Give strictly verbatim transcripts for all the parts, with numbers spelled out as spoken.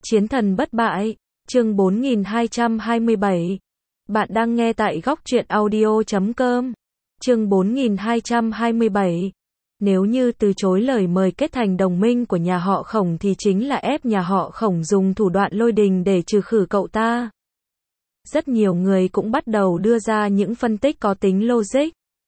Chiến thần bất bại, chương bốn nghìn hai trăm hai mươi bảy. Bạn đang nghe tại góc truyện audio chấm com. Chương bốn nghìn hai trăm hai mươi bảy. Nếu như từ chối lời mời kết thành đồng minh của nhà họ Khổng thì chính là ép nhà họ Khổng dùng thủ đoạn lôi đình để trừ khử cậu ta. Rất nhiều người cũng bắt đầu đưa ra những phân tích có tính logic.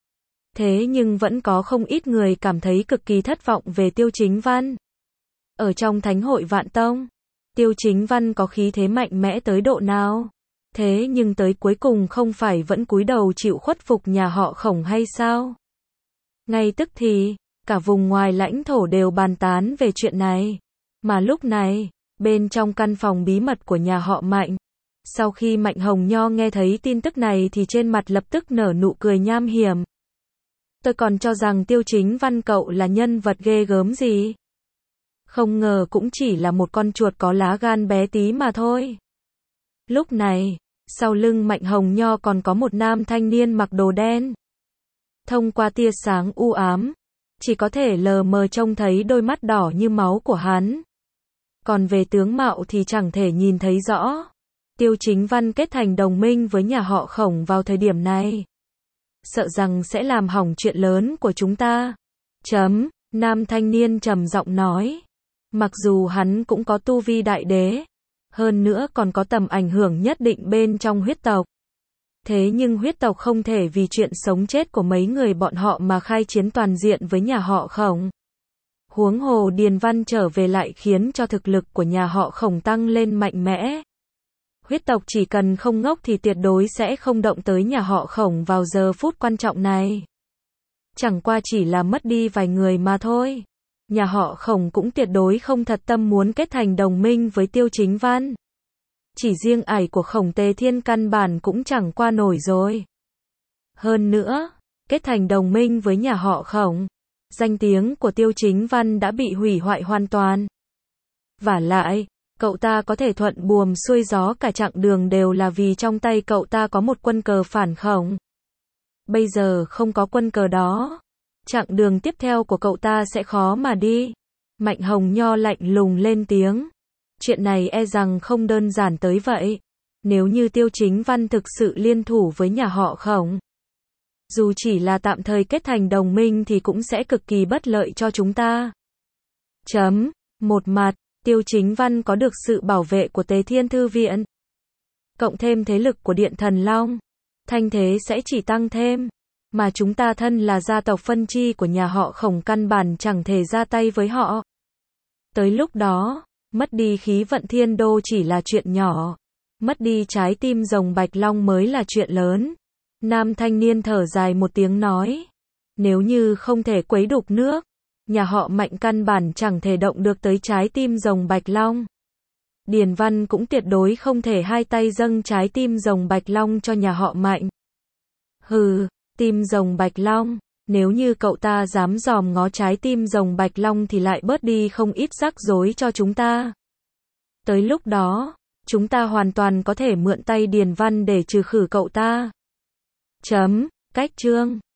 Thế nhưng vẫn có không ít người cảm thấy cực kỳ thất vọng về Tiêu Chính Văn. Ở trong Thánh hội Vạn Tông, Tiêu Chính Văn có khí thế mạnh mẽ tới độ nào? Thế nhưng tới cuối cùng không phải vẫn cúi đầu chịu khuất phục nhà họ Khổng hay sao? Ngay tức thì, cả vùng ngoài lãnh thổ đều bàn tán về chuyện này. Mà lúc này, bên trong căn phòng bí mật của nhà họ Mạnh, sau khi Mạnh Hồng Nho nghe thấy tin tức này thì trên mặt lập tức nở nụ cười nham hiểm. Tôi còn cho rằng Tiêu Chính Văn cậu là nhân vật ghê gớm gì. Không ngờ cũng chỉ là một con chuột có lá gan bé tí mà thôi. Lúc này, sau lưng Mạnh Hồng Nho còn có một nam thanh niên mặc đồ đen. Thông qua tia sáng u ám, chỉ có thể lờ mờ trông thấy đôi mắt đỏ như máu của hắn. Còn về tướng mạo thì chẳng thể nhìn thấy rõ. Tiêu Chính Văn kết thành đồng minh với nhà họ Khổng vào thời điểm này, sợ rằng sẽ làm hỏng chuyện lớn của chúng ta. Chấm, nam thanh niên trầm giọng nói. Mặc dù hắn cũng có tu vi đại đế, hơn nữa còn có tầm ảnh hưởng nhất định bên trong huyết tộc. Thế nhưng huyết tộc không thể vì chuyện sống chết của mấy người bọn họ mà khai chiến toàn diện với nhà họ Khổng. Huống hồ Điền Văn trở về lại khiến cho thực lực của nhà họ Khổng tăng lên mạnh mẽ. Huyết tộc chỉ cần không ngốc thì tuyệt đối sẽ không động tới nhà họ Khổng vào giờ phút quan trọng này. Chẳng qua chỉ là mất đi vài người mà thôi. Nhà họ Khổng cũng tuyệt đối không thật tâm muốn kết thành đồng minh với Tiêu Chính Văn. Chỉ riêng ải của Khổng Tề Thiên căn bản cũng chẳng qua nổi rồi. Hơn nữa, kết thành đồng minh với nhà họ Khổng, danh tiếng của Tiêu Chính Văn đã bị hủy hoại hoàn toàn. Vả lại, cậu ta có thể thuận buồm xuôi gió cả chặng đường đều là vì trong tay cậu ta có một quân cờ phản Khổng. Bây giờ không có quân cờ đó, chặng đường tiếp theo của cậu ta sẽ khó mà đi. Mạnh Hồng Nho lạnh lùng lên tiếng. Chuyện này e rằng không đơn giản tới vậy. Nếu như Tiêu Chính Văn thực sự liên thủ với nhà họ Khổng, dù chỉ là tạm thời kết thành đồng minh thì cũng sẽ cực kỳ bất lợi cho chúng ta. Chấm, một mặt, Tiêu Chính Văn có được sự bảo vệ của Tế Thiên Thư Viện, cộng thêm thế lực của Điện Thần Long, thanh thế sẽ chỉ tăng thêm. Mà chúng ta thân là gia tộc phân chi của nhà họ Khổng căn bản chẳng thể ra tay với họ. Tới lúc đó, mất đi khí vận thiên đô chỉ là chuyện nhỏ, mất đi trái tim rồng Bạch Long mới là chuyện lớn. Nam thanh niên thở dài một tiếng nói. Nếu như không thể quấy đục nước, nhà họ Mạnh căn bản chẳng thể động được tới trái tim rồng Bạch Long. Điền Văn cũng tuyệt đối không thể hai tay dâng trái tim rồng Bạch Long cho nhà họ Mạnh. Hừ, tim rồng Bạch Long, nếu như cậu ta dám dòm ngó trái tim rồng Bạch Long thì lại bớt đi không ít rắc rối cho chúng ta. Tới lúc đó, chúng ta hoàn toàn có thể mượn tay Điền Văn để trừ khử cậu ta. Chấm, cách chương.